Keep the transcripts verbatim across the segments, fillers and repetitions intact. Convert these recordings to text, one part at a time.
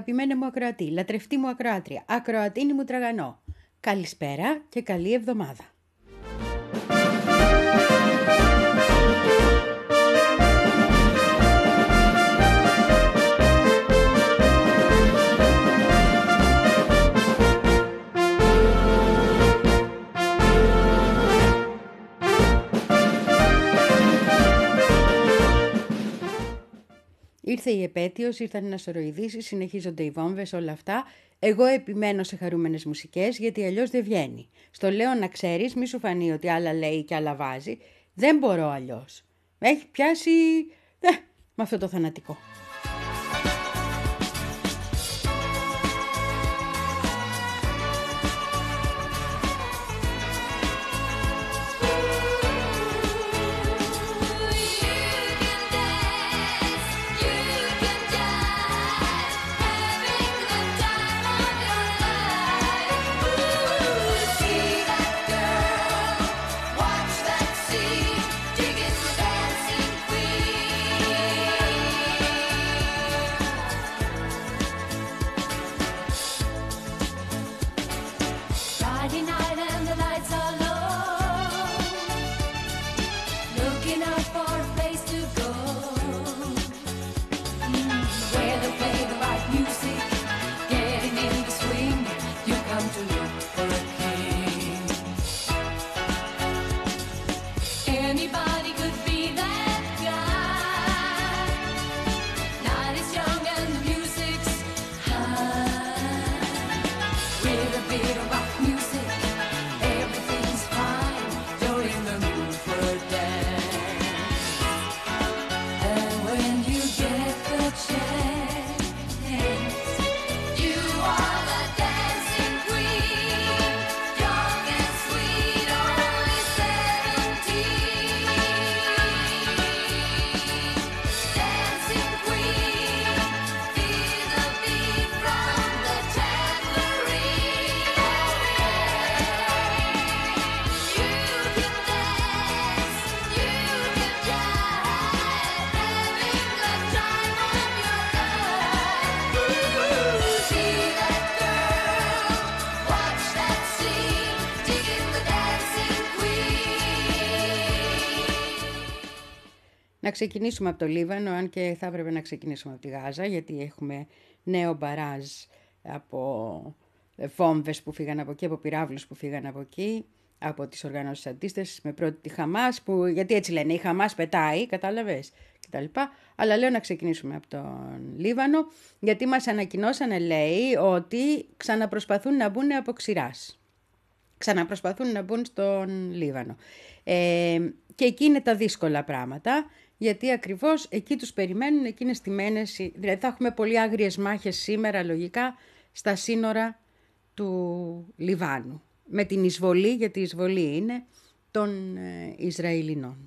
αγαπημένη μου ακροατή, λατρευτή μου ακροάτρια, ακροατίνη μου τραγανό. Καλησπέρα και καλή εβδομάδα. Ήρθε η επέτειος, ήρθαν ένα σωρό ειδήσεις, συνεχίζονται οι βόμβες, όλα αυτά. Εγώ επιμένω σε χαρούμενες μουσικές, γιατί αλλιώς δεν βγαίνει. Στο λέω να ξέρεις, μη σου φανεί ότι άλλα λέει και άλλα βάζει. Δεν μπορώ αλλιώς. Έχει πιάσει ε, με αυτό το θανατικό. Να ξεκινήσουμε από το Λίβανο, αν και θα έπρεπε να ξεκινήσουμε από τη Γάζα, γιατί έχουμε νέο μπαράζ από βόμβες που φύγαν από εκεί, από πυράβλους που φύγαν από εκεί, από τις οργανώσεις αντίστασης, με πρώτη τη Χαμάς, που, γιατί έτσι λένε, η Χαμάς πετάει, κατάλαβες, κτλ. Αλλά λέω να ξεκινήσουμε από τον Λίβανο, γιατί μας ανακοινώσανε, λέει, ότι ξαναπροσπαθούν να μπουν από ξηράς. Ξαναπροσπαθούν να μπουν στον Λίβανο. Ε, και εκεί είναι τα δύσκολα πράγματα, γιατί ακριβώς εκεί τους περιμένουν εκείνες τιμένες, δηλαδή θα έχουμε πολύ άγριες μάχες σήμερα λογικά στα σύνορα του Λιβάνου, με την εισβολή, γιατί η εισβολή είναι, των ε, Ισραηλινών.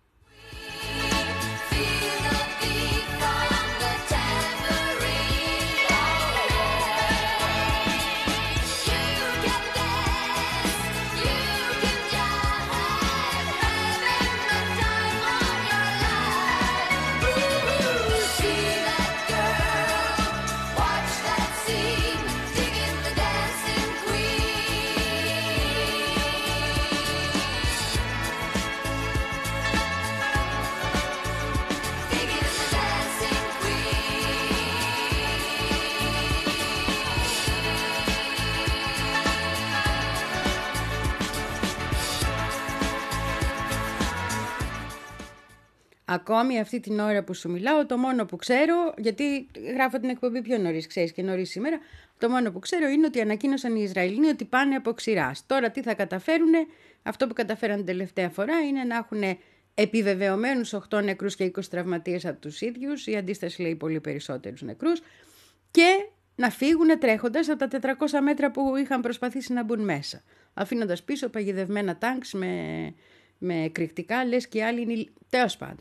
Ακόμη αυτή την ώρα που σου μιλάω, το μόνο που ξέρω, γιατί γράφω την εκπομπή πιο νωρίς, ξέρεις, και νωρίς σήμερα, το μόνο που ξέρω είναι ότι ανακοίνωσαν οι Ισραηλινοί ότι πάνε από ξηράς. Τώρα τι θα καταφέρουνε, αυτό που καταφέραν την τελευταία φορά είναι να έχουν επιβεβαιωμένους οκτώ νεκρούς και είκοσι τραυματίες από τους ίδιους, η αντίσταση λέει πολύ περισσότερους νεκρούς, και να φύγουν τρέχοντας από τα τετρακόσια μέτρα που είχαν προσπαθήσει να μπουν μέσα, αφήνοντας πίσω παγιδευμένα τάγκς με... με εκρηκτικά, λες και οι άλλοι είναι τέλος πάντων.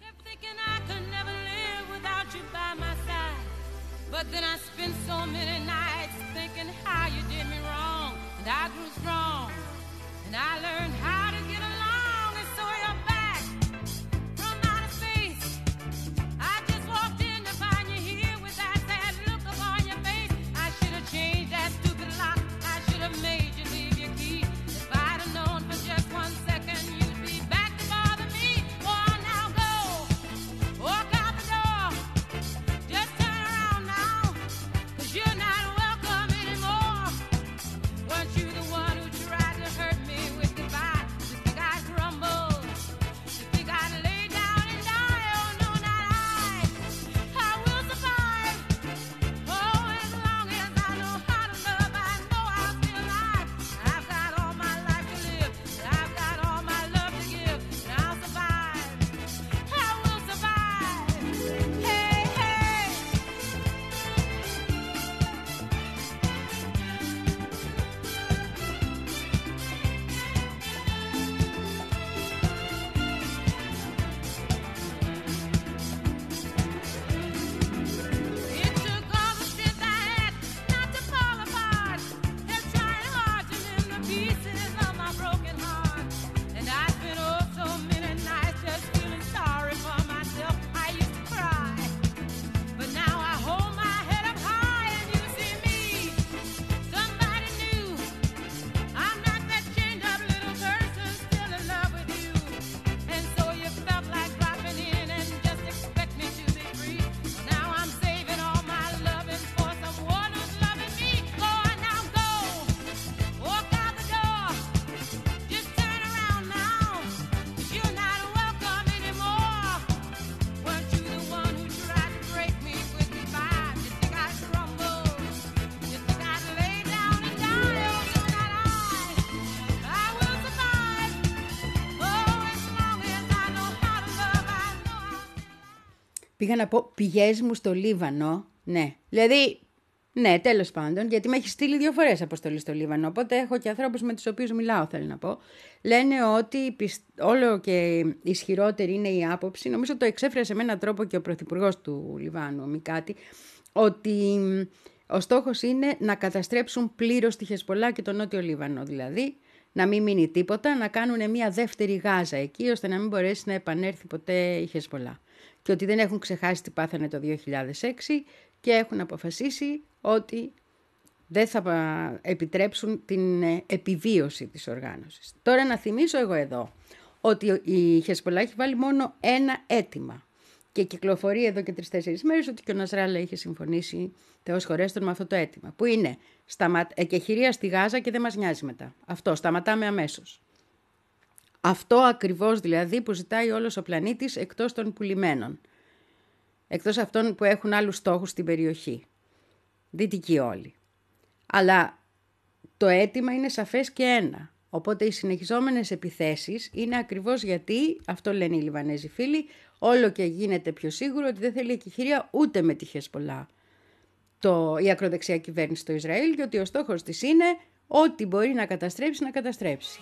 Πήγα να πω πηγές μου στο Λίβανο. Ναι, δηλαδή, ναι, τέλος πάντων, γιατί με έχει στείλει δύο φορές αποστολή στο Λίβανο. Οπότε έχω και ανθρώπους με τους οποίους μιλάω, θέλω να πω. Λένε ότι όλο και ισχυρότερη είναι η άποψη. Νομίζω το εξέφρασε με έναν τρόπο και ο πρωθυπουργός του Λιβάνου, ο Μικάτη, ότι ο στόχος είναι να καταστρέψουν πλήρως τη Χεσπολά και τον Νότιο Λίβανο. Δηλαδή, να μην μείνει τίποτα, να κάνουν μια δεύτερη Γάζα εκεί, ώστε να μην μπορέσει να επανέλθει ποτέ η Χεσπολά. Και ότι δεν έχουν ξεχάσει τι πάθανε το δύο χιλιάδες έξι και έχουν αποφασίσει ότι δεν θα επιτρέψουν την επιβίωση της οργάνωσης. Τώρα να θυμίσω εγώ εδώ ότι η Χεσπολά έχει βάλει μόνο ένα αίτημα και κυκλοφορεί εδώ και τρεις-τέσσερις μέρες ότι και ο Νασράλα είχε συμφωνήσει, Θεός χωρέστον, με αυτό το αίτημα, που είναι σταμα... εκεχηρία στη Γάζα και δεν μας νοιάζει μετά. Αυτό, σταματάμε αμέσως. Αυτό ακριβώς δηλαδή που ζητάει όλος ο πλανήτης, εκτός των πουλημένων. Εκτός αυτών που έχουν άλλους στόχους στην περιοχή. Δυτικοί όλοι. Αλλά το αίτημα είναι σαφές και ένα. Οπότε οι συνεχιζόμενες επιθέσεις είναι ακριβώς γιατί, αυτό λένε οι Λιβανέζοι φίλοι, όλο και γίνεται πιο σίγουρο ότι δεν θέλει εκεχηρία ούτε με τη Χεσπολά το, η ακροδεξιά κυβέρνηση στο Ισραήλ και ότι ο στόχος της είναι ό,τι μπορεί να καταστρέψει, να καταστρέψει.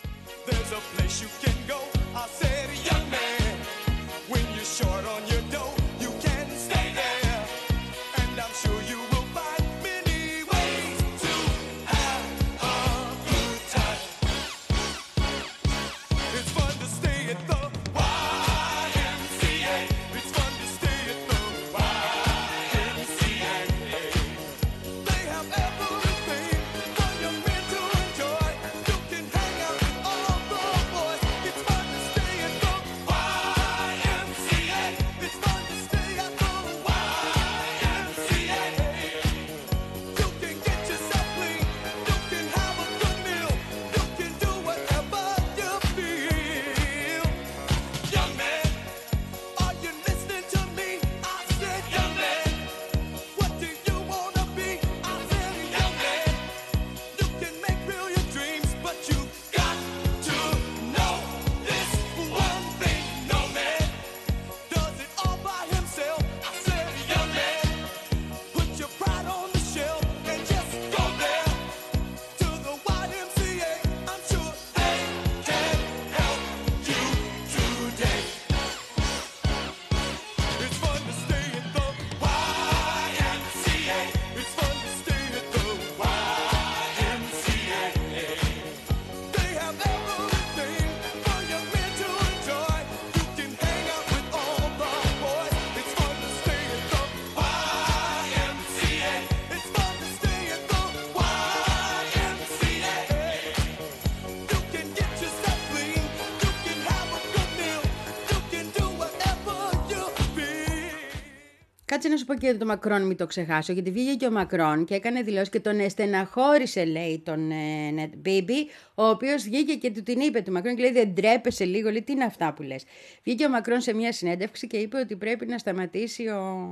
Κάτσε να σου πω και το Μακρόν, μην το ξεχάσω, γιατί βγήκε και ο Μακρόν και έκανε δηλώσει και τον στεναχώρησε, λέει, τον ε, Μπίμπι, ο οποίος βγήκε και του την είπε του Μακρόν και λέει δεν τρέπεσαι λίγο, λέει τι είναι αυτά που λες. Βγήκε ο Μακρόν σε μια συνέντευξη και είπε ότι πρέπει να σταματήσει ο,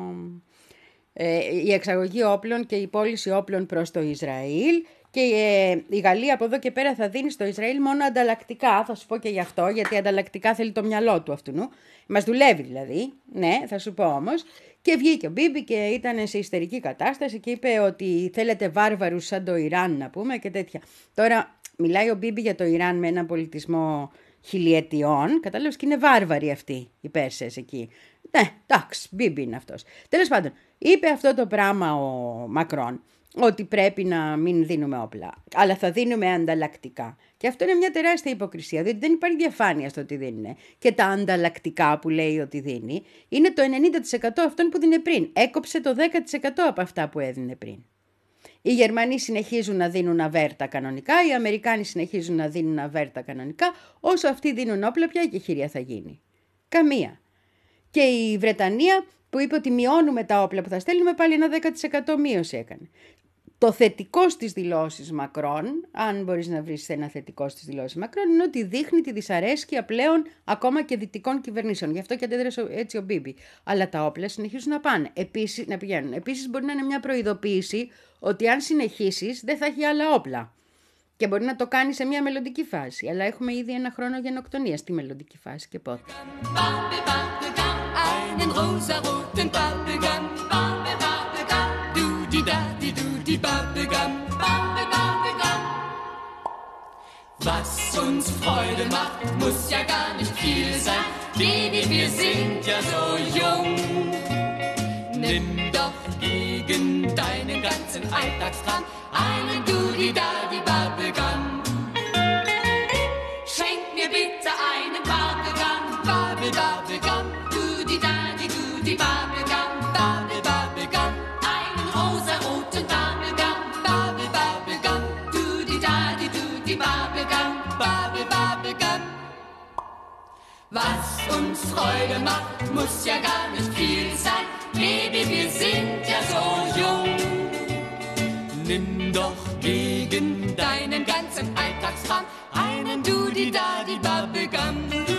ε, η εξαγωγή όπλων και η πώληση όπλων προς το Ισραήλ. Και ε, η Γαλλία από εδώ και πέρα θα δίνει στο Ισραήλ μόνο ανταλλακτικά, θα σου πω και γι' αυτό, γιατί ανταλλακτικά θέλει το μυαλό του αυτού. Μας δουλεύει δηλαδή, ναι, θα σου πω όμως. Και βγήκε ο Μπίμπι και ήταν σε ιστερική κατάσταση και είπε ότι θέλετε βάρβαρους σαν το Ιράν να πούμε και τέτοια. Τώρα μιλάει ο Μπίμπι για το Ιράν με έναν πολιτισμό χιλιετιών, κατάλαβες, και είναι βάρβαροι αυτοί οι Πέρσες εκεί. Ναι, εντάξει, Μπίμπι είναι αυτός. Τέλος πάντων, είπε αυτό το πράγμα ο Μακρόν, ότι πρέπει να μην δίνουμε όπλα, αλλά θα δίνουμε ανταλλακτικά. Και αυτό είναι μια τεράστια υποκρισία, διότι δεν υπάρχει διαφάνεια στο τι δίνουν. Και τα ανταλλακτικά που λέει ότι δίνει είναι το ενενήντα τοις εκατό αυτών που δίνει πριν. Έκοψε το δέκα τοις εκατό από αυτά που έδινε πριν. Οι Γερμανοί συνεχίζουν να δίνουν αβέρτα κανονικά, οι Αμερικάνοι συνεχίζουν να δίνουν αβέρτα κανονικά. Όσο αυτοί δίνουν όπλα, ποια εκεχηρία θα γίνει? Καμία. Και η Βρετανία που είπε ότι μειώνουμε τα όπλα που θα στέλνουμε, πάλι ένα δέκα τοις εκατό μείωση έκανε. Το θετικό στις δηλώσεις Μακρόν, αν μπορείς να βρεις ένα θετικό στις δηλώσεις Μακρόν, είναι ότι δείχνει τη δυσαρέσκεια πλέον ακόμα και δυτικών κυβερνήσεων. Γι' αυτό και αντέδρασε έτσι ο Μπίμπι. Αλλά τα όπλα συνεχίζουν να πάνε, επίσης, να πηγαίνουν. Επίσης μπορεί να είναι μια προειδοποίηση ότι αν συνεχίσεις δεν θα έχει άλλα όπλα. Και μπορεί να το κάνει σε μια μελλοντική φάση. Αλλά έχουμε ήδη ένα χρόνο γενοκτονία στη μελλοντική φάση και πότε. einen rosaroten Bubblegum. Bubble, Bubblegum, du-di-da-di-du-di-Bubblegum. Bubble, Bubblegum. Was uns Freude macht, muss ja gar nicht viel sein. Baby, wir sind ja so jung. Nimm doch gegen deinen ganzen Alltagskram einen Doody-Daddy-Bubblegum. Schenk mir bitte einen Bubblegum, Bubble, Bubblegum, Doody-Daddy-Doody-Bubblegum, Bubble, Bubblegum, einen rosaroten Bubblegum, Bubble, Bubblegum, Doody-Daddy-Doody-Bubblegum, Bubble, Bubblegum. Was uns Freude macht, muss ja gar nicht viel sein. Baby, wir sind ja so jung. Nimm doch gegen deinen ganzen Alltagskram einen Doody-Daddy-Bubblegum.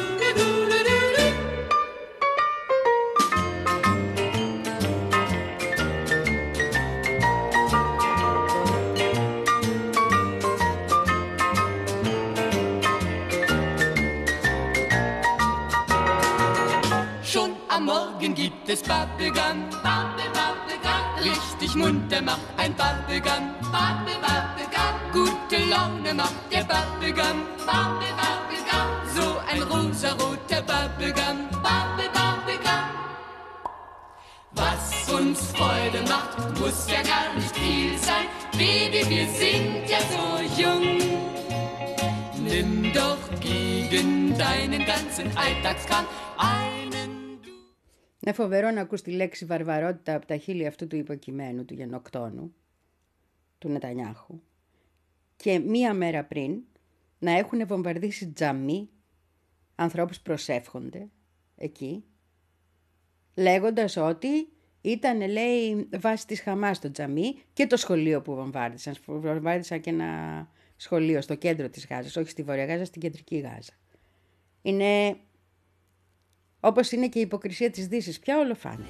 Schon am Morgen gibt es Bubblegum. Bubble, Bubblegum. Richtig munter macht ein Bubblegum. Bubble, Bubblegum. Gute Laune macht der Bubblegum. Bubble, Bubblegum. So ein rosaroter Bubblegum. Bubble, Bubblegum. Was uns Freude macht, muss ja gar nicht viel sein. Baby, wir sind ja so jung. Nimm doch gegen deinen ganzen Alltagskram einen. Είναι φοβερό να ακούς τη λέξη βαρβαρότητα από τα χείλη αυτού του υποκειμένου του γενοκτόνου, του Νετανιάχου, και μία μέρα πριν να έχουν βομβαρδίσει τζαμί, ανθρώπους προσεύχονται εκεί, λέγοντας ότι ήταν, λέει, βάση της Χαμάς το τζαμί και το σχολείο που βομβάρδισαν. Βομβάρδισαν και ένα σχολείο στο κέντρο της Γάζας, όχι στη Βόρεια Γάζα, στην κεντρική Γάζα. Είναι... όπως είναι και η υποκρισία της Δύσης, πια όλο φάνηκε.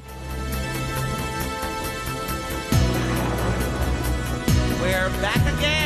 We're back again.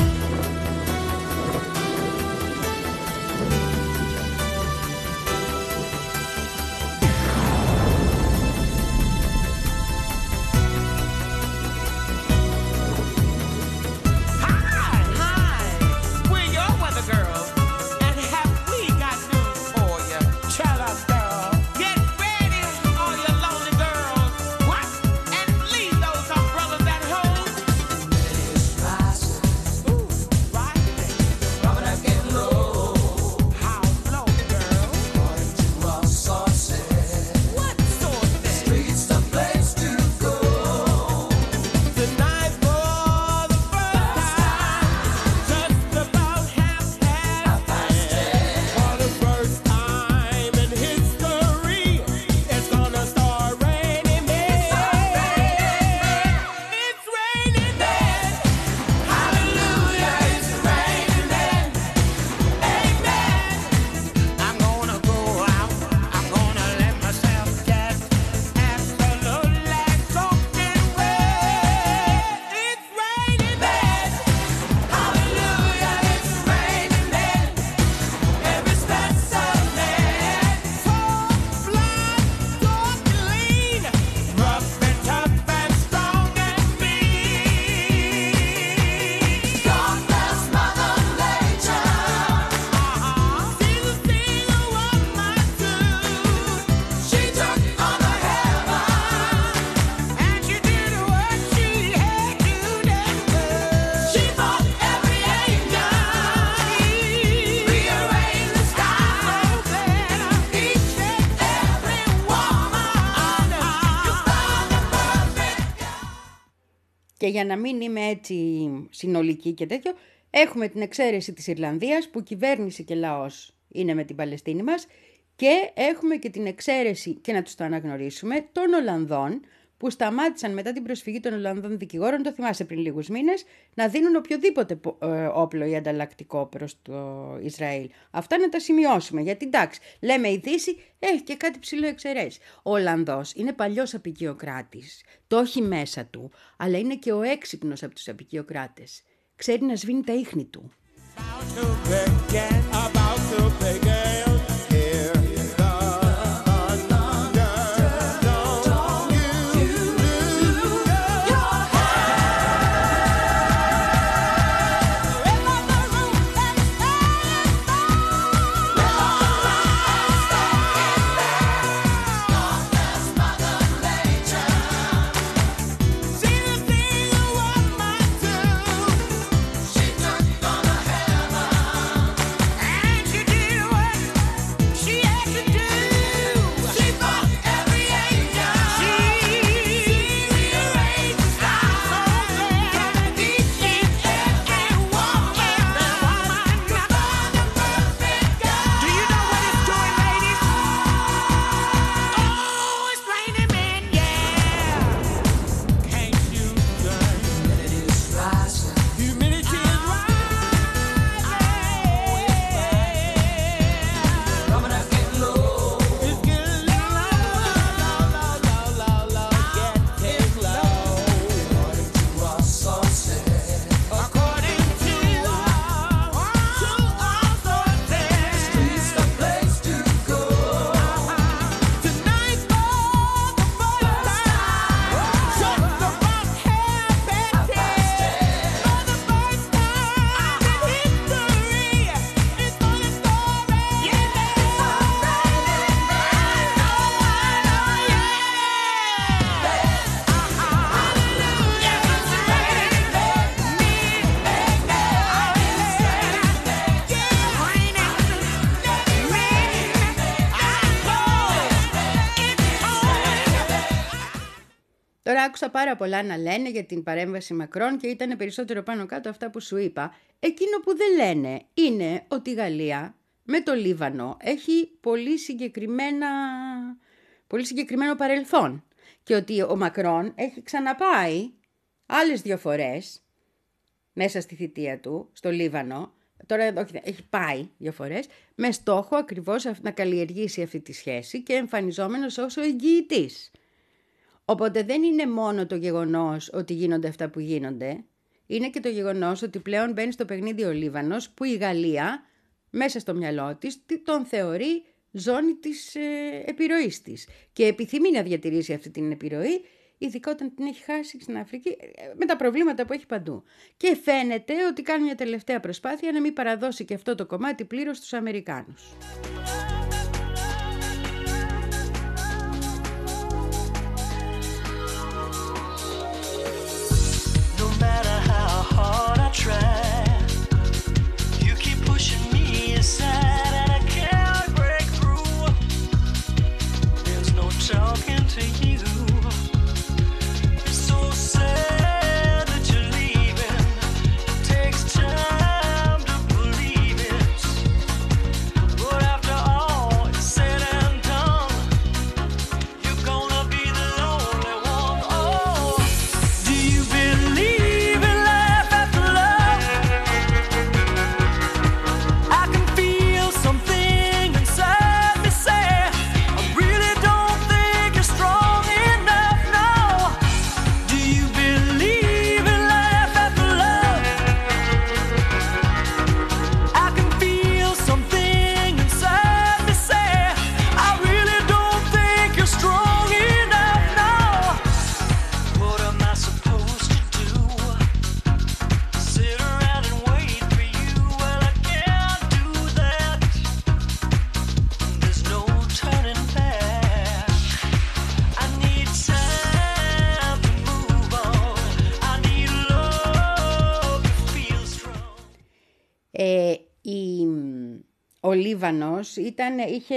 Και για να μην είμαι έτσι συνολική και τέτοιο, έχουμε την εξαίρεση της Ιρλανδίας που κυβέρνηση και λαός είναι με την Παλαιστίνη μας, και έχουμε και την εξαίρεση, και να τους το αναγνωρίσουμε, των Ολλανδών που σταμάτησαν μετά την προσφυγή των Ολλανδών δικηγόρων, το θυμάσαι πριν λίγους μήνες, να δίνουν οποιοδήποτε όπλο ή ανταλλακτικό προς το Ισραήλ. Αυτά να τα σημειώσουμε, γιατί εντάξει, λέμε η Δύση έχει και κάτι ψηλό εξαιρέσει. Ο Ολλανδός είναι παλιός απικιοκράτης, το έχει μέσα του, αλλά είναι και ο έξυπνος από τους απικιοκράτες. Ξέρει να σβήνει τα ίχνη του. Τώρα άκουσα πάρα πολλά να λένε για την παρέμβαση Μακρόν και ήταν περισσότερο πάνω κάτω αυτά που σου είπα. Εκείνο που δεν λένε είναι ότι η Γαλλία με το Λίβανο έχει πολύ, συγκεκριμένα, πολύ συγκεκριμένο παρελθόν και ότι ο Μακρόν έχει ξαναπάει άλλες δύο φορές μέσα στη θητεία του στο Λίβανο. Τώρα όχι, έχει πάει δύο φορές με στόχο ακριβώς να καλλιεργήσει αυτή τη σχέση και εμφανιζόμενος ως ο εγγυητής. Οπότε δεν είναι μόνο το γεγονός ότι γίνονται αυτά που γίνονται, είναι και το γεγονός ότι πλέον μπαίνει στο παιχνίδι ο Λίβανος που η Γαλλία μέσα στο μυαλό της τον θεωρεί ζώνη της ε, επιρροής της και επιθυμεί να διατηρήσει αυτή την επιρροή, ειδικά όταν την έχει χάσει στην Αφρική με τα προβλήματα που έχει παντού. Και φαίνεται ότι κάνει μια τελευταία προσπάθεια να μην παραδώσει και αυτό το κομμάτι πλήρως στους Αμερικάνους. Ε, η, ο Λίβανος ήταν, είχε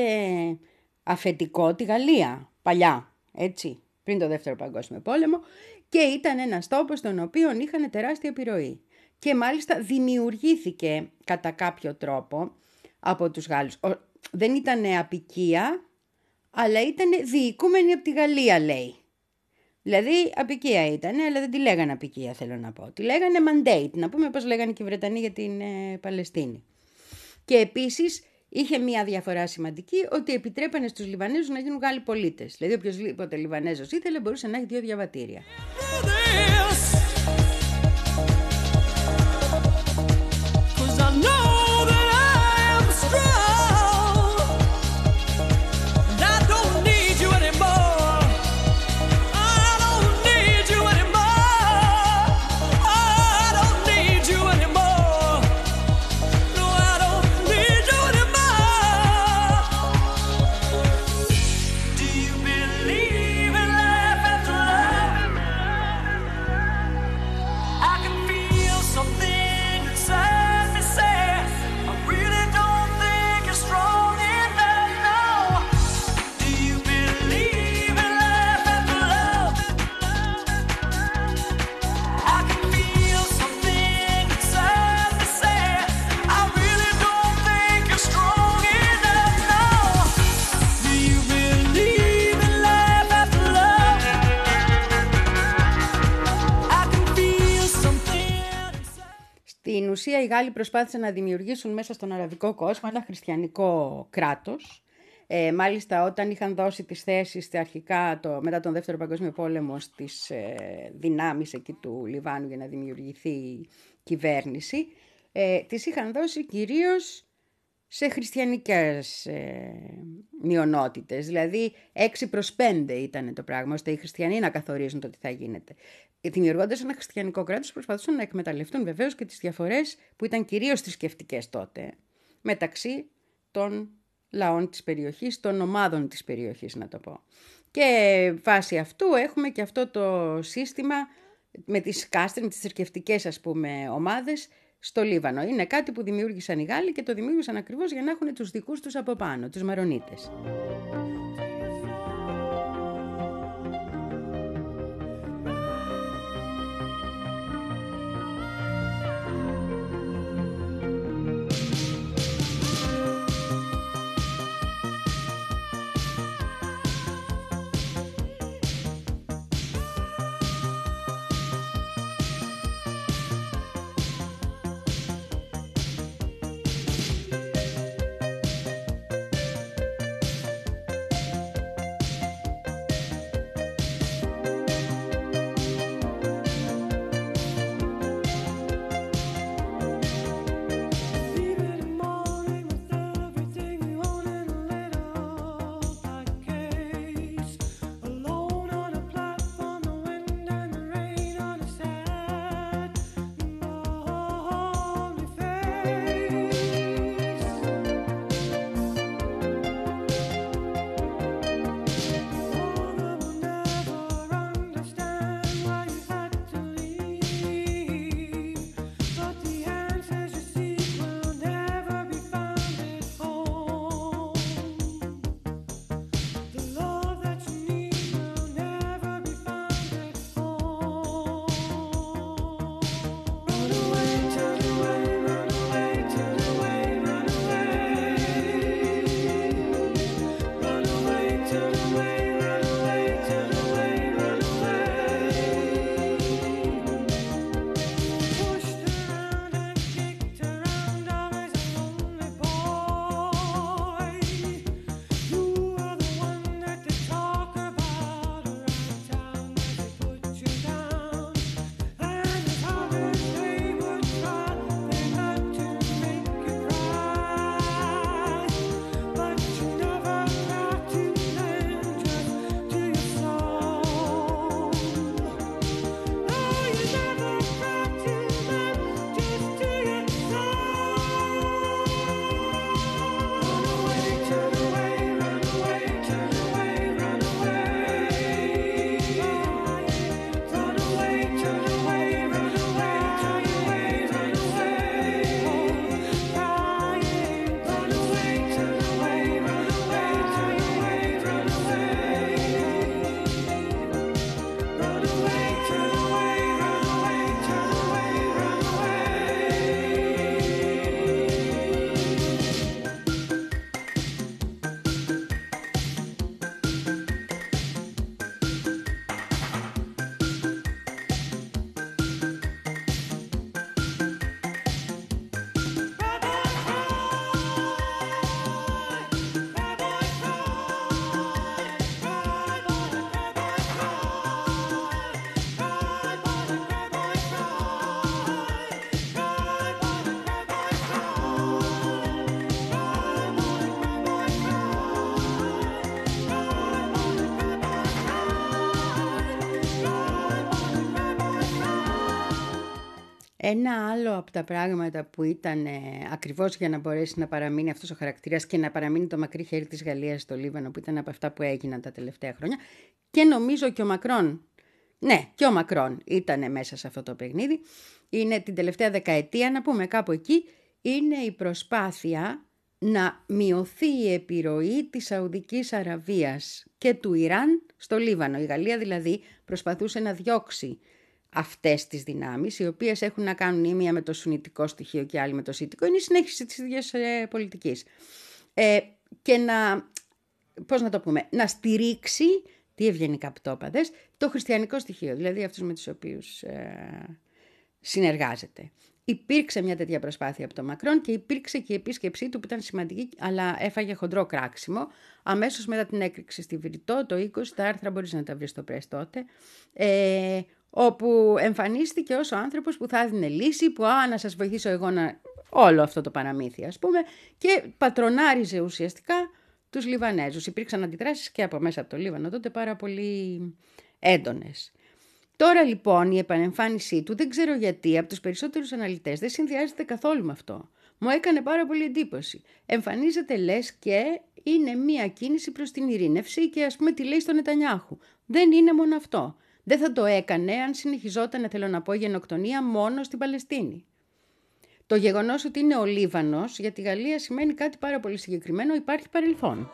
αφεντικό τη Γαλλία παλιά, έτσι, πριν το Δεύτερο Παγκόσμιο Πόλεμο και ήταν ένας τόπος στον οποίο είχαν τεράστια επιρροή και μάλιστα δημιουργήθηκε κατά κάποιο τρόπο από τους Γάλλους. Ο, δεν ήταν απικία, αλλά ήταν διοικούμενη από τη Γαλλία, λέει. Δηλαδή απικία ήταν, αλλά δεν τη λέγανε απικία, θέλω να πω. Τη λέγανε mandate, να πούμε πώς λέγανε και οι Βρετανοί για την ε, Παλαιστίνη. Και επίσης είχε μια διαφορά σημαντική, ότι επιτρέπανε στους Λιβανέζους να γίνουν Γάλλοι πολίτες. Δηλαδή οποιοσδήποτε Λιβανέζος ήθελε μπορούσε να έχει δύο διαβατήρια. Στην ουσία οι Γάλλοι προσπάθησαν να δημιουργήσουν μέσα στον αραβικό κόσμο ένα χριστιανικό κράτος. Ε, μάλιστα όταν είχαν δώσει τις θέσεις αρχικά το, μετά τον Δεύτερο Παγκόσμιο Πόλεμο στις ε, δυνάμεις εκεί του Λιβάνου για να δημιουργηθεί κυβέρνηση, ε, τις είχαν δώσει κυρίως σε χριστιανικές ε, μειονότητες. Δηλαδή έξι προς πέντε ήταν το πράγμα, ώστε οι χριστιανοί να καθορίζουν το τι θα γίνεται. Δημιουργώντας ένα χριστιανικό κράτος προσπαθούσαν να εκμεταλλευτούν βεβαίως και τις διαφορές που ήταν κυρίως θρησκευτικές τότε μεταξύ των λαών της περιοχής, των ομάδων της περιοχής να το πω. Και βάσει αυτού έχουμε και αυτό το σύστημα με τις κάστες, με τις θρησκευτικές ας πούμε ομάδες στο Λίβανο. Είναι κάτι που δημιούργησαν οι Γάλλοι και το δημιούργησαν ακριβώς για να έχουν τους δικούς τους από πάνω, τους Μαρονίτες. Ένα άλλο από τα πράγματα που ήταν ε, ακριβώς για να μπορέσει να παραμείνει αυτός ο χαρακτήρας και να παραμείνει το μακρύ χέρι της Γαλλίας στο Λίβανο, που ήταν από αυτά που έγιναν τα τελευταία χρόνια, και νομίζω και ο Μακρόν, ναι, και ο Μακρόν ήταν μέσα σε αυτό το παιχνίδι, είναι την τελευταία δεκαετία, να πούμε κάπου εκεί, είναι η προσπάθεια να μειωθεί η επιρροή της Σαουδικής Αραβίας και του Ιράν στο Λίβανο. Η Γαλλία δηλαδή προσπαθούσε να διώξει αυτές τις δυνάμεις, οι οποίες έχουν να κάνουν η μία με το σουνιτικό στοιχείο και η άλλη με το σιητικό, είναι η συνέχιση της ίδιας ε, πολιτικής. Ε, και να, πώς να το πούμε, να στηρίξει, τι ευγενικά πτώπαδες, το χριστιανικό στοιχείο, δηλαδή αυτούς με τους οποίους ε, συνεργάζεται. Υπήρξε μια τέτοια προσπάθεια από τον Μακρόν και υπήρξε και η επίσκεψή του που ήταν σημαντική, αλλά έφαγε χοντρό κράξιμο. Αμέσως μετά την έκρηξη στη Βηρητό, το είκοσι, τα άρθρα μπορείς να τα βρεις στο πρες τότε, ε, όπου εμφανίστηκε ως ο άνθρωπος που θα έδινε λύση, που α, να σας βοηθήσω εγώ να... όλο αυτό το παραμύθι, ας πούμε, και πατρονάριζε ουσιαστικά τους Λιβανέζους. Υπήρξαν αντιδράσεις και από μέσα από το Λίβανο τότε πάρα πολύ έντονες. Τώρα λοιπόν η επανεμφάνισή του, δεν ξέρω γιατί, από τους περισσότερους αναλυτές δεν συνδυάζεται καθόλου με αυτό. Μου έκανε πάρα πολύ εντύπωση. Εμφανίζεται λες και είναι μία κίνηση προς την ειρήνευση και ας πούμε τη λέει στον Νετανιάχου. Δεν είναι μόνο αυτό. Δεν θα το έκανε αν συνεχιζόταν, θέλω να πω, γενοκτονία μόνο στην Παλαιστίνη. Το γεγονός ότι είναι ο Λίβανος για τη Γαλλία σημαίνει κάτι πάρα πολύ συγκεκριμένο, υπάρχει παρελθόν.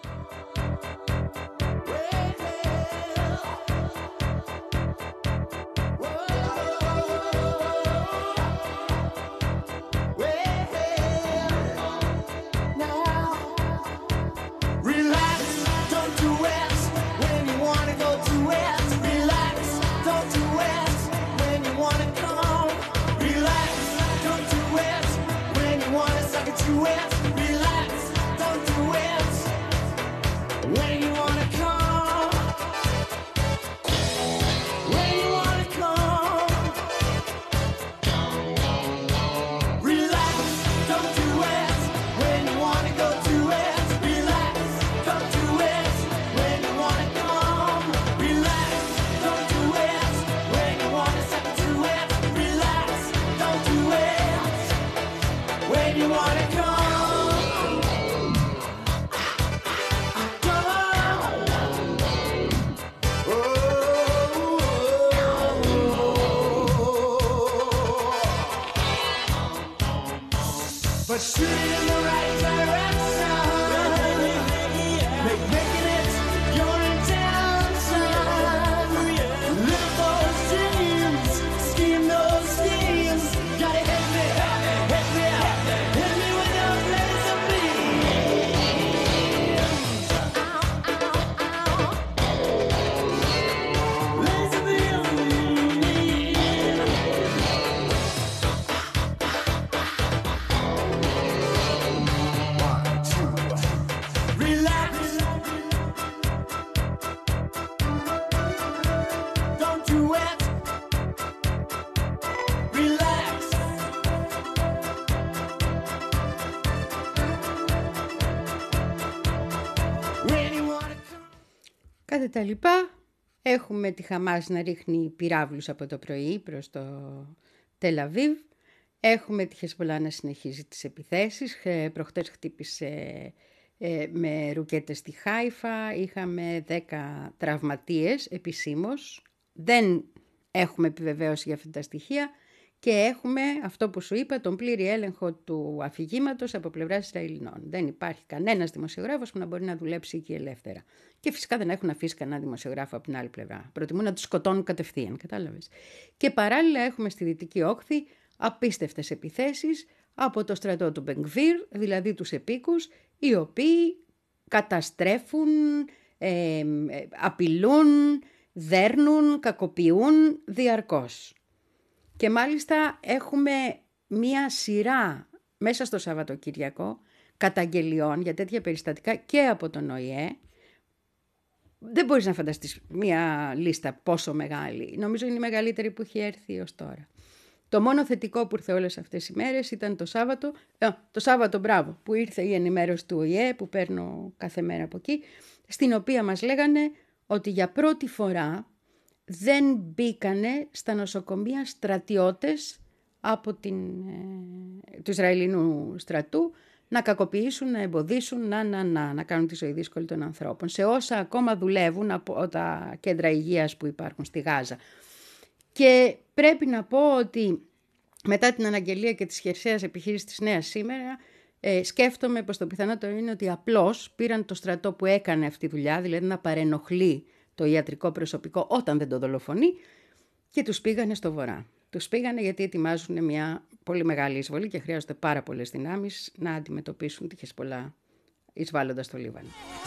Κάθε τα λοιπά, έχουμε τη Χαμάς να ρίχνει πυράβλους από το πρωί προς το Τελαβίβ. Έχουμε τη Χεσπολά να συνεχίζει τις επιθέσεις. Προχτές χτύπησε ε, με ρουκέτες στη Χάιφα. Είχαμε δέκα τραυματίες επισήμως. Δεν έχουμε επιβεβαίωση για αυτά τα στοιχεία. Και έχουμε αυτό που σου είπα, τον πλήρη έλεγχο του αφηγήματος από πλευράς Ισραηλινών. Δεν υπάρχει κανένας δημοσιογράφος που να μπορεί να δουλέψει εκεί ελεύθερα. Και φυσικά δεν έχουν αφήσει κανένα δημοσιογράφο από την άλλη πλευρά. Προτιμούν να τους σκοτώνουν κατευθείαν, κατάλαβες. Και παράλληλα έχουμε στη Δυτική Όχθη απίστευτες επιθέσεις από το στρατό του Μπενγκβίρ, δηλαδή τους επίκους, οι οποίοι καταστρέφουν, ε, απειλούν, δέρνουν, κακοποιούν διαρκώς. Και μάλιστα έχουμε μία σειρά μέσα στο Σαββατοκύριακο καταγγελιών για τέτοια περιστατικά και από τον Ο Η Ε. Δεν μπορείς να φανταστείς μία λίστα πόσο μεγάλη. Νομίζω είναι η μεγαλύτερη που έχει έρθει ως τώρα. Το μόνο θετικό που ήρθε όλες αυτές οι μέρες ήταν το Σάββατο, ε, το Σάββατο μπράβο, που ήρθε η ενημέρωση του Ο Η Ε, που παίρνω κάθε μέρα από εκεί, στην οποία μας λέγανε ότι για πρώτη φορά δεν μπήκανε στα νοσοκομεία στρατιώτες από την, ε, του Ισραηλινού στρατού να κακοποιήσουν, να εμποδίσουν, να, να, να, να κάνουν τη ζωή δύσκολη των ανθρώπων. Σε όσα ακόμα δουλεύουν από τα κέντρα υγείας που υπάρχουν στη Γάζα. Και πρέπει να πω ότι μετά την αναγγελία και της χερσαίας επιχείρησης της Νέας σήμερα, ε, σκέφτομαι πως το πιθανότερο είναι ότι απλώς πήραν το στρατό που έκανε αυτή τη δουλειά, δηλαδή να παρενοχλεί το ιατρικό προσωπικό όταν δεν το δολοφονεί, και τους πήγανε στο βορρά. Τους πήγανε γιατί ετοιμάζουν μια πολύ μεγάλη εισβολή και χρειάζονται πάρα πολλές δυνάμεις να αντιμετωπίσουν τη Χεσπολά εισβάλλοντας στο Λίβανο.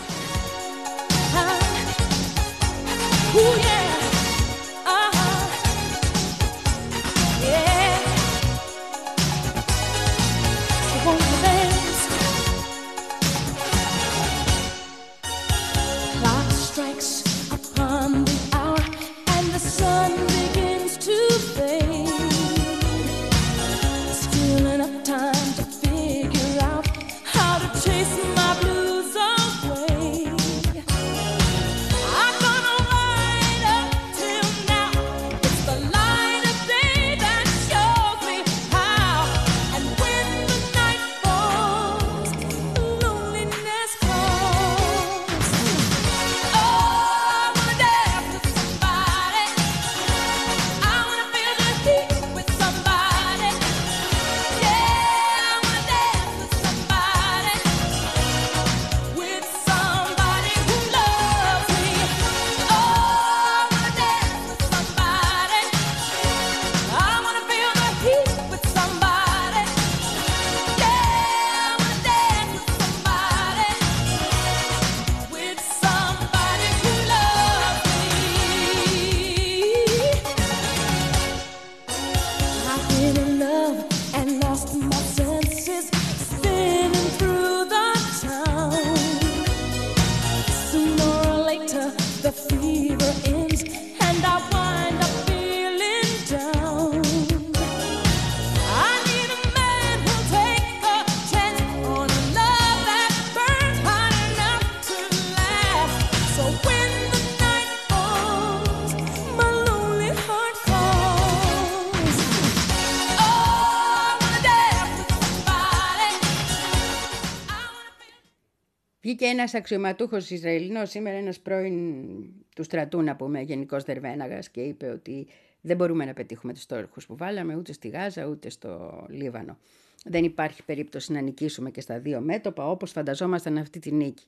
Βγήκε ένας αξιωματούχος Ισραηλινός σήμερα, ένας πρώην του στρατού, να πούμε, γενικός Δερβέναγας, και είπε ότι δεν μπορούμε να πετύχουμε τους στόχους που βάλαμε ούτε στη Γάζα ούτε στο Λίβανο. Δεν υπάρχει περίπτωση να νικήσουμε και στα δύο μέτωπα όπως φανταζόμασταν αυτή τη νίκη.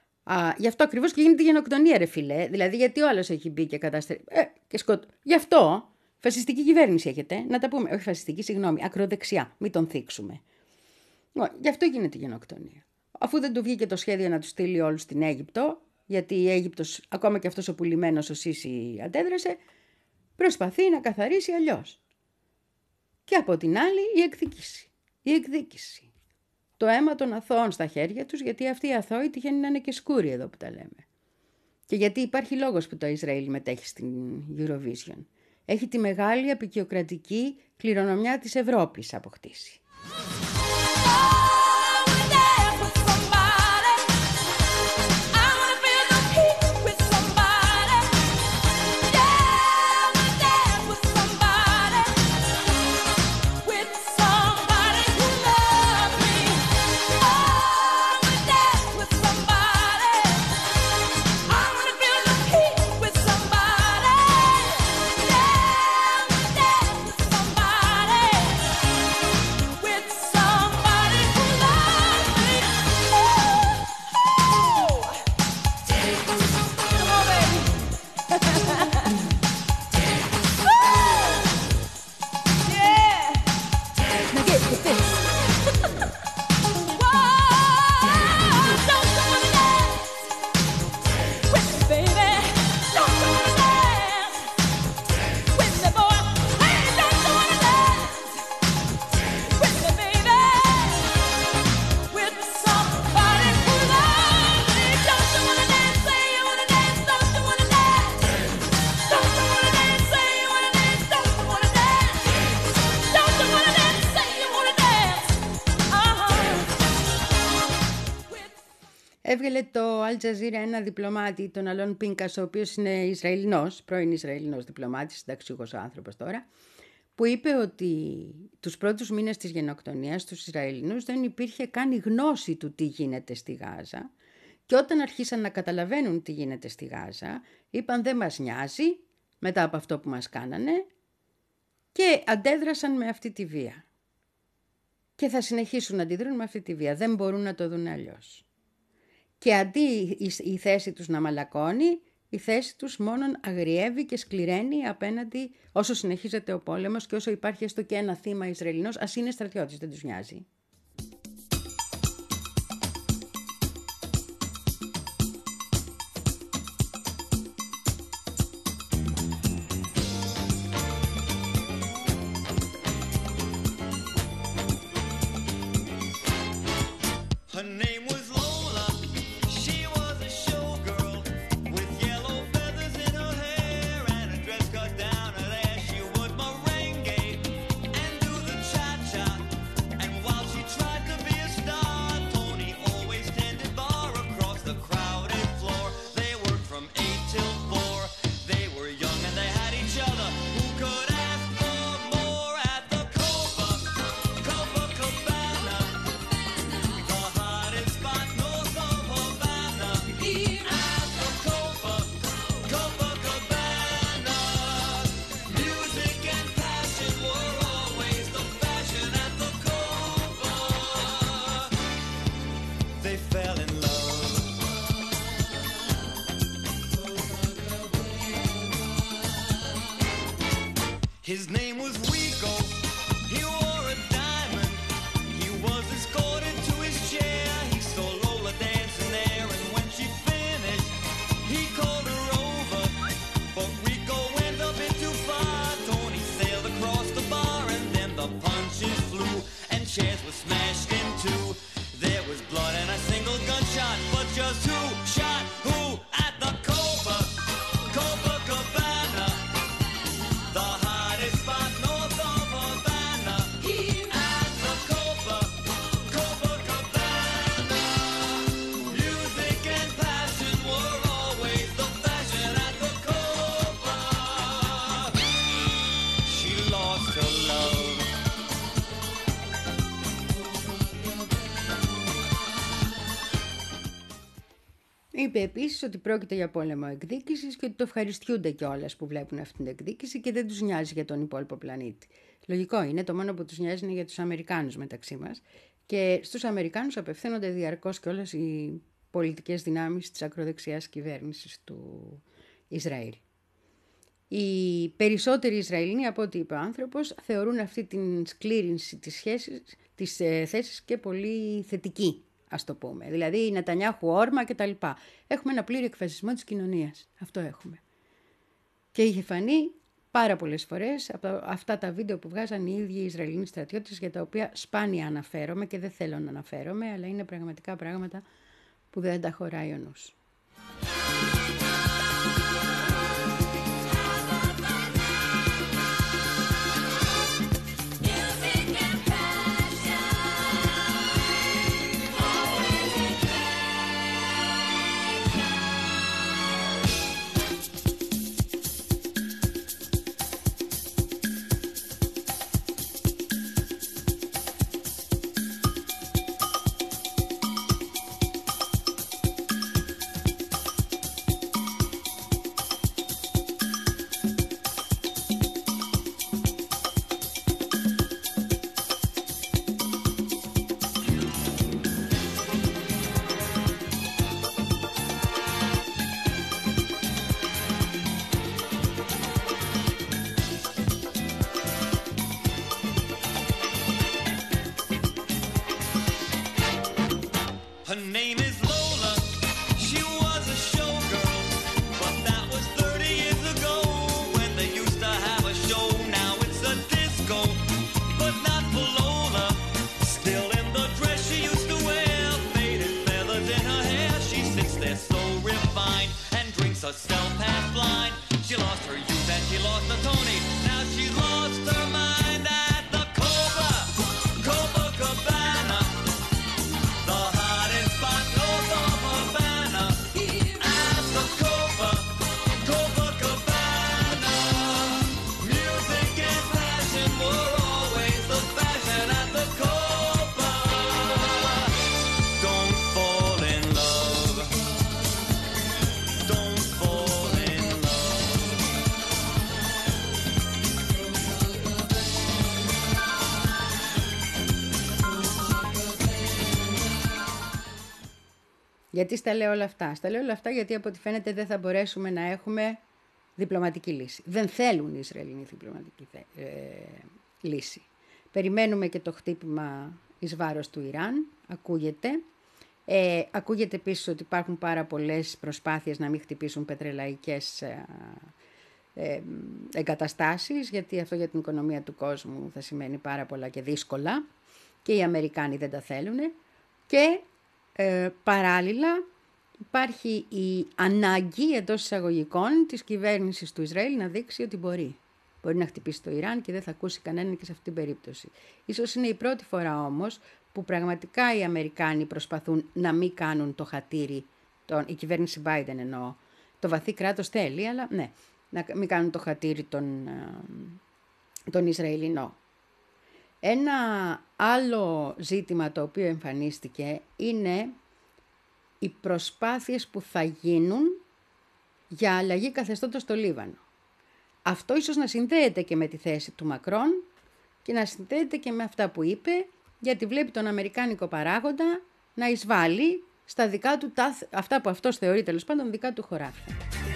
Α, γι' αυτό ακριβώς και γίνεται η γενοκτονία, ρε φιλέ. Δηλαδή, γιατί ο άλλος έχει μπει και καταστρέφει. Ε, και σκοτ... Γι' αυτό φασιστική κυβέρνηση έχετε. Να τα πούμε. Όχι φασιστική, συγγνώμη. Ακροδεξιά. Μην τον θίξουμε. Γι' αυτό γίνεται η γενοκτονία. Αφού δεν του βγήκε το σχέδιο να του στείλει όλους στην Αίγυπτο, γιατί η Αίγυπτος, ακόμα και αυτός ο πουλημένος ο Σίση αντέδρασε, προσπαθεί να καθαρίσει αλλιώς. Και από την άλλη η εκδίκηση. Η εκδίκηση. Το αίμα των αθώων στα χέρια τους, γιατί αυτοί οι αθώοι τυχαίνει να είναι και σκούροι εδώ που τα λέμε. Και γιατί υπάρχει λόγος που το Ισραήλ μετέχει στην Eurovision. Έχει τη μεγάλη απεικιοκρατική κληρονομιά της Ευρώπης αποκτήσει. Έβγαλε το Al Jazeera ένα διπλωμάτη, τον Αλόν Πίνκας, ο οποίος είναι Ισραηλινός, πρώην Ισραηλινός διπλωμάτης, συνταξιούχος άνθρωπος τώρα, που είπε ότι τους πρώτους μήνες της γενοκτονίας στους Ισραηλινούς δεν υπήρχε καν η γνώση του τι γίνεται στη Γάζα, και όταν αρχίσαν να καταλαβαίνουν τι γίνεται στη Γάζα, είπαν δεν μας νοιάζει μετά από αυτό που μας κάνανε, και αντέδρασαν με αυτή τη βία. Και θα συνεχίσουν να αντιδρούν με αυτή τη βία. Δεν μπορούν να το δουν αλλιώς. Και αντί η θέση τους να μαλακώνει, η θέση τους μόνον αγριεύει και σκληραίνει απέναντι όσο συνεχίζεται ο πόλεμος και όσο υπάρχει έστω και ένα θύμα Ισραηλινός, ας είναι στρατιώτης, δεν τους νοιάζει. His name was Rico, he wore a diamond, he was escorted to his chair, he saw Lola dancing there, and when she finished, he called her over, but Rico went a bit too far. Tony sailed across the bar, and then the punches flew, and chairs were smashed in two. There was blood and a single gunshot, but just who shot who at the Copa, Copa Cabana? The hottest spot north of Havana, here at the Copa, Copa Cabana. Music and passion were always the fashion at the Copa. She lost her love. Είπε επίσης ότι πρόκειται για πόλεμο εκδίκησης και ότι το ευχαριστιούνται κιόλας που βλέπουν αυτήν την εκδίκηση και δεν τους νοιάζει για τον υπόλοιπο πλανήτη. Λογικό είναι, το μόνο που τους νοιάζει είναι για τους Αμερικάνους μεταξύ μας, και στους Αμερικάνους απευθύνονται διαρκώς κιόλας οι πολιτικές δυνάμεις της ακροδεξιάς κυβέρνησης του Ισραήλ. Οι περισσότεροι Ισραηλοί, από ό,τι είπε ο άνθρωπος, θεωρούν αυτή την σκλήρινση της, σχέσης, της ε, θέσης και πολύ θετική, ας το πούμε. Δηλαδή η Νετανιάχου όρμα και τα λοιπά. Έχουμε ένα πλήρη εκφασισμό της κοινωνίας. Αυτό έχουμε. Και είχε φανεί πάρα πολλές φορές από αυτά τα βίντεο που βγάζαν οι ίδιοι οι Ισραηλινοί στρατιώτες, για τα οποία σπάνια αναφέρομαι και δεν θέλω να αναφέρομαι, αλλά είναι πραγματικά πράγματα που δεν τα χωράει ο νους. Γιατί στα λέω όλα αυτά. Στα λέω όλα αυτά γιατί από ό,τι φαίνεται δεν θα μπορέσουμε να έχουμε διπλωματική λύση. Δεν θέλουν οι Ισραηλινοί διπλωματική ε, λύση. Περιμένουμε και το χτύπημα εις βάρος του Ιράν. Ακούγεται. Ε, ακούγεται επίσης ότι υπάρχουν πάρα πολλές προσπάθειες να μην χτυπήσουν πετρελαϊκές ε, ε, εγκαταστάσεις, γιατί αυτό για την οικονομία του κόσμου θα σημαίνει πάρα πολλά και δύσκολα και οι Αμερικάνοι δεν τα θέλουν. Και ε, παράλληλα υπάρχει η ανάγκη εντός εισαγωγικών της κυβέρνησης του Ισραήλ να δείξει ότι μπορεί. Μπορεί να χτυπήσει το Ιράν και δεν θα ακούσει κανέναν και σε αυτήν την περίπτωση. Ίσως είναι η πρώτη φορά όμως που πραγματικά οι Αμερικάνοι προσπαθούν να μην κάνουν το χατήρι, τον, η κυβέρνηση Biden εννοώ, το βαθύ κράτος θέλει, αλλά ναι, να μην κάνουν το χατήρι τον, τον Ισραηλινό. Ένα άλλο ζήτημα το οποίο εμφανίστηκε είναι οι προσπάθειες που θα γίνουν για αλλαγή καθεστώτος στο Λίβανο. Αυτό ίσως να συνδέεται και με τη θέση του Μακρόν και να συνδέεται και με αυτά που είπε, γιατί βλέπει τον αμερικάνικο παράγοντα να εισβάλλει στα δικά του, αυτά που αυτός θεωρεί τέλος πάντων δικά του χωράφια.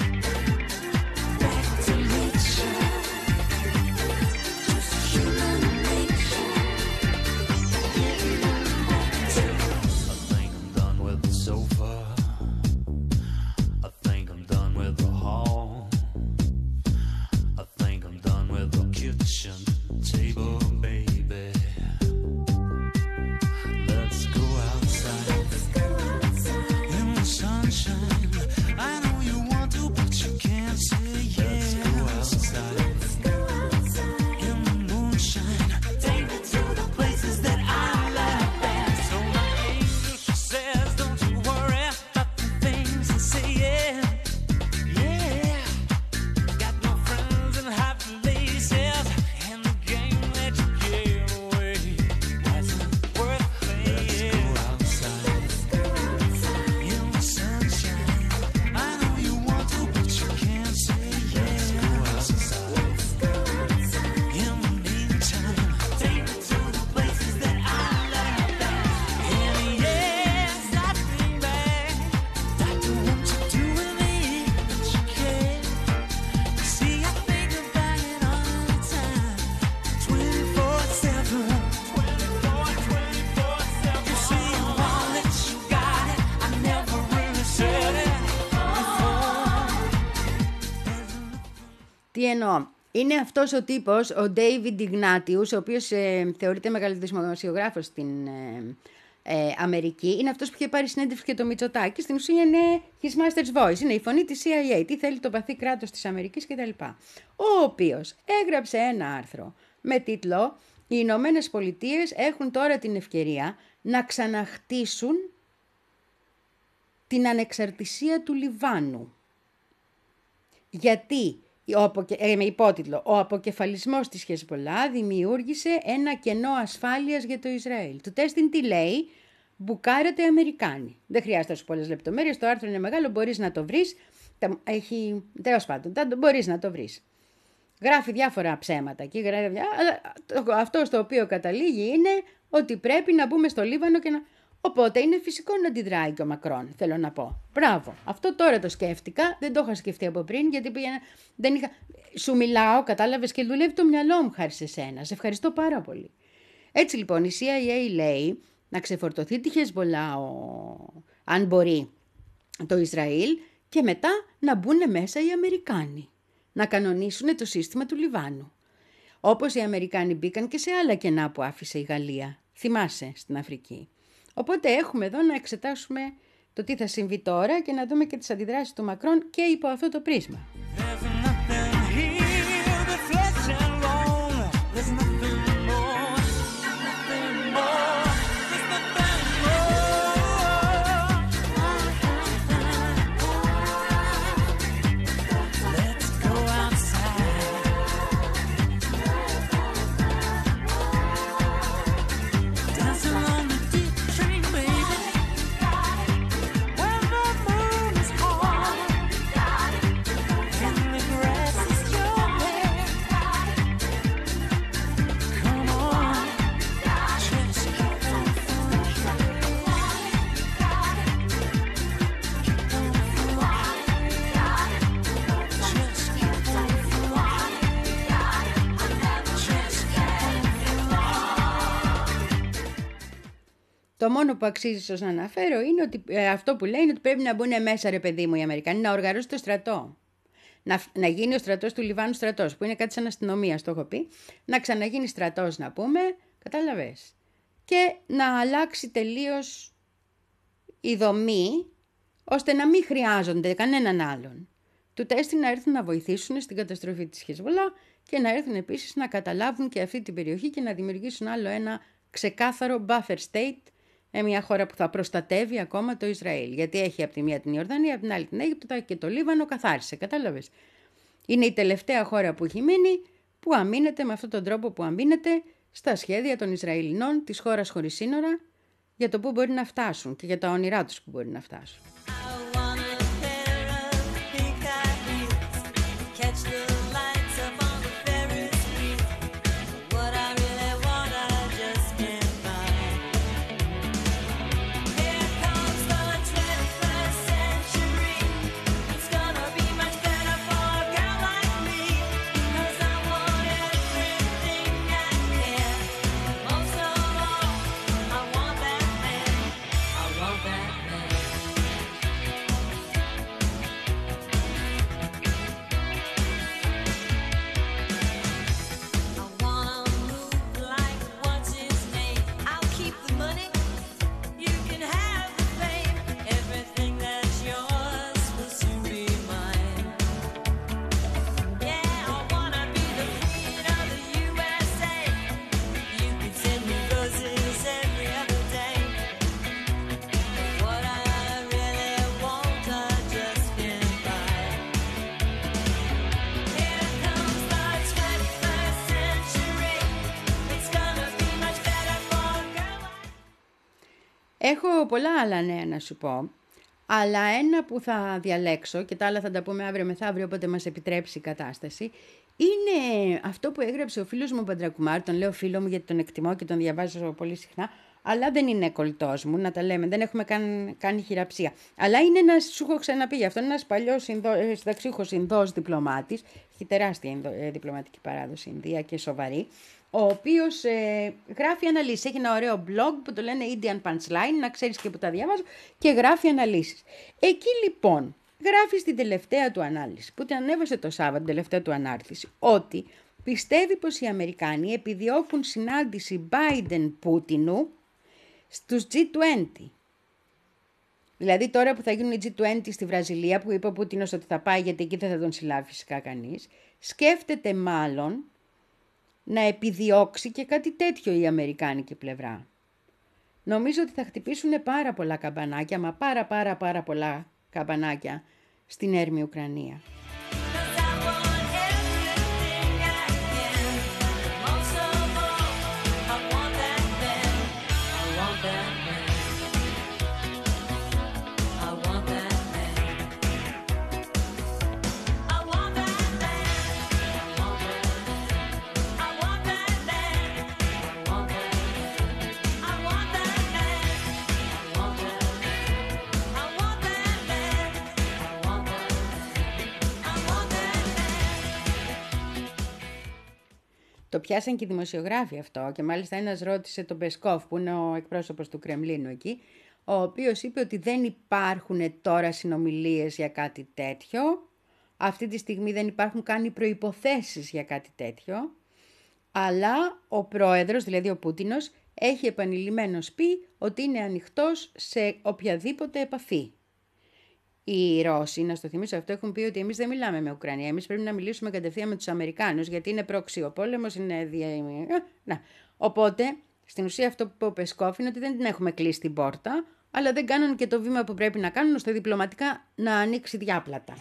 Τι εννοώ. Είναι αυτός ο τύπος, ο David Ignatius, ο οποίος ε, θεωρείται μεγαλύτερος δημοσιογράφος στην ε, ε, Αμερική. Είναι αυτός που είχε πάρει συνέντευξη και το Μητσοτάκη. Στην ουσία είναι his master's voice, είναι η φωνή της σι άι έι. Τι θέλει το βαθύ κράτος της Αμερικής κτλ. Ο οποίος έγραψε ένα άρθρο με τίτλο «Οι Ηνωμένες Πολιτείες έχουν τώρα την ευκαιρία να ξαναχτίσουν την ανεξαρτησία του Λιβάνου». Γιατί... με υπότιτλο «Ο αποκεφαλισμός της Χεσμολά δημιούργησε ένα κενό ασφάλειας για το Ισραήλ». Το τέστην τι λέει? Μπουκάρετε Αμερικάνοι. Δεν χρειάζεται να σου πολλές λεπτομέρειες, το άρθρο είναι μεγάλο, μπορείς να το βρεις. Έχει, τέλος πάντων, μπορείς να το βρεις. Γράφει διάφορα ψέματα εκεί, γράφει, αλλά αυτό στο οποίο καταλήγει είναι ότι πρέπει να μπούμε στο Λίβανο και να... Οπότε είναι φυσικό να αντιδράει και ο Μακρόν, θέλω να πω. Μπράβο. Αυτό τώρα το σκέφτηκα, δεν το είχα σκεφτεί από πριν, γιατί πήγαινα, δεν είχα... Σου μιλάω, κατάλαβες, και δουλεύει το μυαλό μου χάρη σε σένα. Σε ευχαριστώ πάρα πολύ. Έτσι λοιπόν η σι άι έι λέει να ξεφορτωθεί τη Χεσμολά, ο... αν μπορεί, το Ισραήλ, και μετά να μπουν μέσα οι Αμερικάνοι. Να κανονίσουν το σύστημα του Λιβάνου. Όπως οι Αμερικάνοι μπήκαν και σε άλλα κενά που άφησε η Γαλλία. Θυμάσαι, στην Αφρική. Οπότε έχουμε εδώ να εξετάσουμε το τι θα συμβεί τώρα και να δούμε και τις αντιδράσεις του Μακρόν και υπό αυτό το πρίσμα. And Το μόνο που αξίζει ίσως να αναφέρω είναι ότι ε, αυτό που λέει είναι ότι πρέπει να μπουν μέσα, ρε παιδί μου, οι Αμερικανοί, να οργανώσουν το στρατό. Να, να γίνει ο στρατός του Λιβάνου στρατός, που είναι κάτι σαν αστυνομία, το έχω πει. Να ξαναγίνει στρατός, να πούμε, κατάλαβες. Και να αλλάξει τελείως η δομή, ώστε να μην χρειάζονται κανέναν άλλον. Του τέστη να έρθουν να βοηθήσουν στην καταστροφή της Χεσβολά και να έρθουν επίσης να καταλάβουν και αυτή την περιοχή και να δημιουργήσουν άλλο ένα ξεκάθαρο buffer state, μια χώρα που θα προστατεύει ακόμα το Ισραήλ. Γιατί έχει από τη μία την Ιορδανία, από την άλλη την Αίγυπτο και το Λίβανο καθάρισε, κατάλαβες. Είναι η τελευταία χώρα που έχει μείνει που αμήνεται με αυτόν τον τρόπο που αμήνεται στα σχέδια των Ισραηλινών της χώρας χωρίς σύνορα για το που μπορεί να φτάσουν και για τα όνειρά τους που μπορεί να φτάσουν. Έχω πολλά άλλα νέα να σου πω, αλλά ένα που θα διαλέξω και τα άλλα θα τα πούμε αύριο μεθαύριο, όποτε μας επιτρέψει η κατάσταση, είναι αυτό που έγραψε ο φίλος μου Παντρακουμάρ. Τον λέω φίλο μου γιατί τον εκτιμώ και τον διαβάζω πολύ συχνά, αλλά δεν είναι κολλητός μου, να τα λέμε, δεν έχουμε καν, κάνει χειραψία. Αλλά είναι ένας, σου έχω ξαναπεί γι' αυτό, ένας παλιός συνταξίουχος Ινδός διπλωμάτης, έχει τεράστια Ινδο, ε, διπλωματική παράδοση Ινδία και σοβαρή, ο οποίος ε, γράφει αναλύσεις. Έχει ένα ωραίο blog που το λένε Indian Punchline, να ξέρεις και που τα διαβάζω, και γράφει αναλύσεις. Εκεί λοιπόν γράφει στην τελευταία του ανάλυση, που την ανέβασε το Σάββατο, την τελευταία του ανάρτηση, ότι πιστεύει πως οι Αμερικάνοι επιδιώκουν συνάντηση Biden-Πούτινου στους τζι είκοσι. Δηλαδή τώρα που θα γίνουν οι τζι είκοσι στη Βραζιλία, που είπε ο Πούτινος ότι θα πάει γιατί εκεί δεν θα τον συλλάβει φυσικά κανείς, σκέφτεται μάλλον να επιδιώξει και κάτι τέτοιο η αμερικάνικη πλευρά. Νομίζω ότι θα χτυπήσουν πάρα πολλά καμπανάκια, μα πάρα πάρα πάρα πολλά καμπανάκια στην έρμη Ουκρανία. Το πιάσαν και οι δημοσιογράφοι αυτό και μάλιστα ένας ρώτησε τον Πεσκόφ, που είναι ο εκπρόσωπος του Κρεμλίνου εκεί, ο οποίος είπε ότι δεν υπάρχουν τώρα συνομιλίες για κάτι τέτοιο, αυτή τη στιγμή δεν υπάρχουν καν οι προϋποθέσεις για κάτι τέτοιο, αλλά ο πρόεδρος, δηλαδή ο Πούτινος, έχει επανειλημμένως πει ότι είναι ανοιχτός σε οποιαδήποτε επαφή. Οι Ρώσοι, να στο θυμίσω αυτό, έχουν πει ότι εμείς δεν μιλάμε με Ουκρανία. Εμείς πρέπει να μιλήσουμε κατευθείαν με τους Αμερικάνους, γιατί είναι πρόξι ο πόλεμος, είναι δια... Να. Οπότε, στην ουσία αυτό που είπε ο Πεσκόφ είναι ότι δεν την έχουμε κλείσει την πόρτα, αλλά δεν κάνουν και το βήμα που πρέπει να κάνουν, ώστε διπλωματικά να ανοίξει διάπλατα.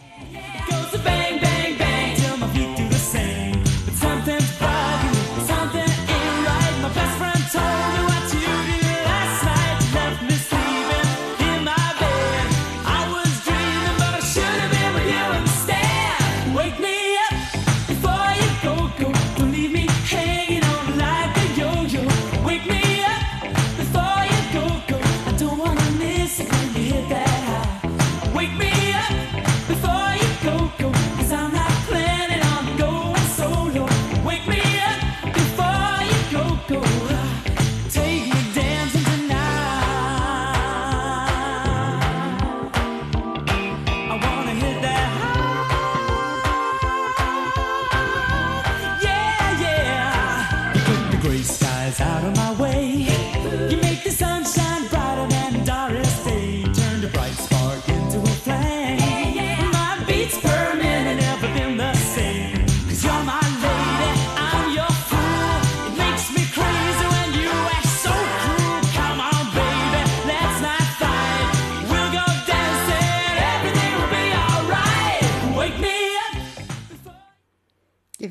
Wake me up before you go.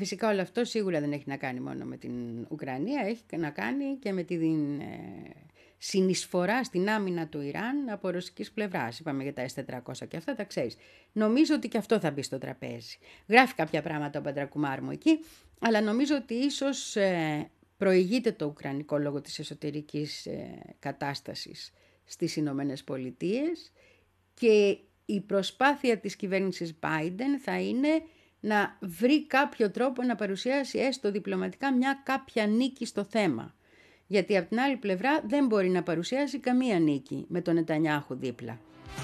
φυσικά όλο αυτό σίγουρα δεν έχει να κάνει μόνο με την Ουκρανία, έχει να κάνει και με την ε, συνεισφορά στην άμυνα του Ιράν από ρωσικής πλευράς. Είπαμε για τα ες τετρακόσια και αυτά τα ξέρεις. Νομίζω ότι και αυτό θα μπει στο τραπέζι. Γράφει κάποια πράγματα ο Παντρακουμάρ μου εκεί, αλλά νομίζω ότι ίσως ε, προηγείται το ουκρανικό λόγω της εσωτερικής ε, κατάστασης στις Ηνωμένες Πολιτείες και η προσπάθεια της κυβέρνησης Biden θα είναι να βρει κάποιο τρόπο να παρουσιάσει έστω διπλωματικά μια κάποια νίκη στο θέμα. Γιατί από την άλλη πλευρά δεν μπορεί να παρουσιάσει καμία νίκη με τον Νετανιάχου δίπλα.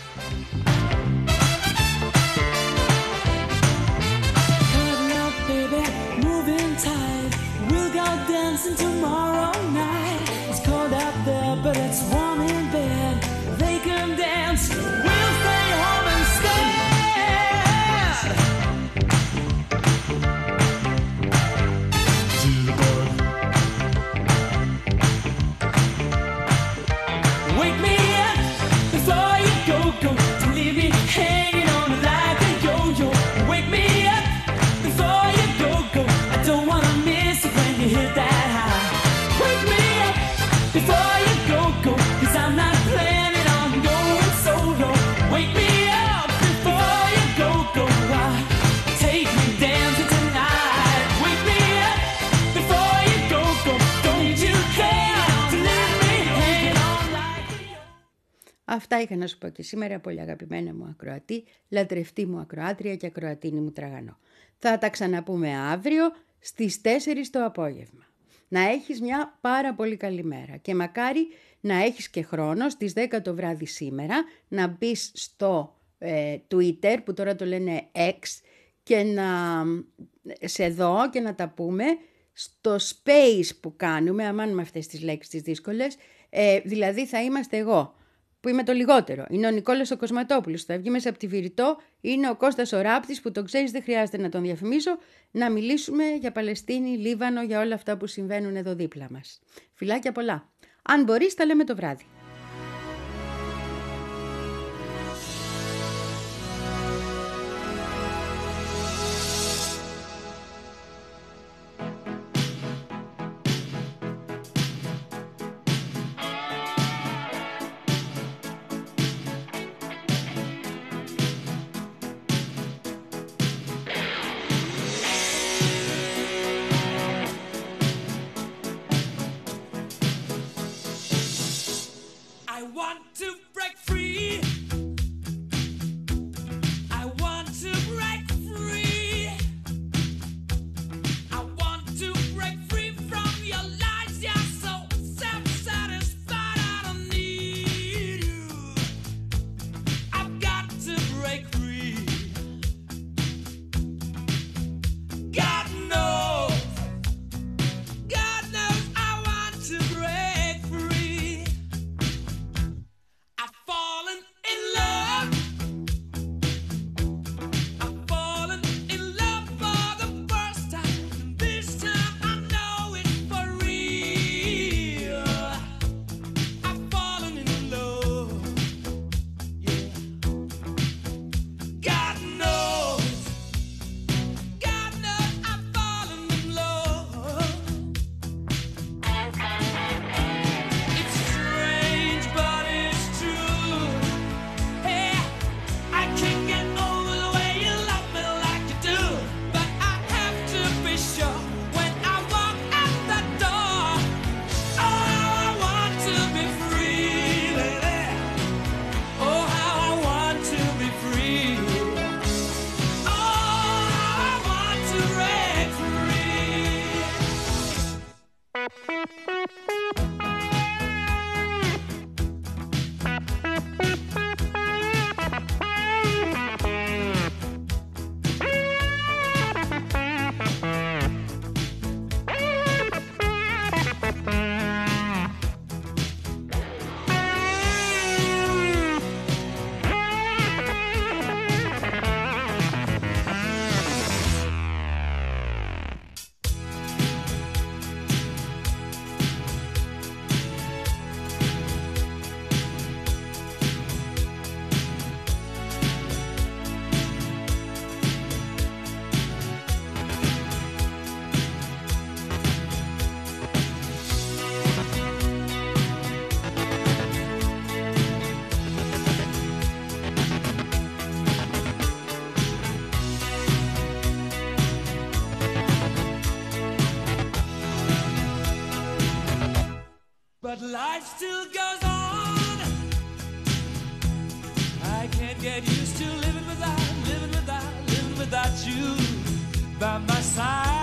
Αυτά είχα να σου πω και σήμερα, πολύ αγαπημένα μου ακροατή, λατρευτή μου ακροάτρια και ακροατίνη μου τραγανό. Θα τα ξαναπούμε αύριο στις τέσσερις το απόγευμα. Να έχεις μια πάρα πολύ καλή μέρα και μακάρι να έχεις και χρόνο στις δέκα το βράδυ σήμερα να μπεις στο ε, Twitter που τώρα το λένε X και να σε δω και να τα πούμε στο space που κάνουμε, αμάν με αυτές τις λέξεις τις δύσκολες, ε, δηλαδή θα είμαστε εγώ που είμαι το λιγότερο. Είναι ο Νικόλας ο Κοσματόπουλος, θα βγει μέσα από τη Βηρητό, είναι ο Κώστας ο Ράπτης που τον ξέρεις, δεν χρειάζεται να τον διαφημίσω, να μιλήσουμε για Παλαιστίνη, Λίβανο, για όλα αυτά που συμβαίνουν εδώ δίπλα μας. Φιλάκια πολλά. Αν μπορείς τα λέμε το βράδυ. get used to living without, living without, living without you by my side.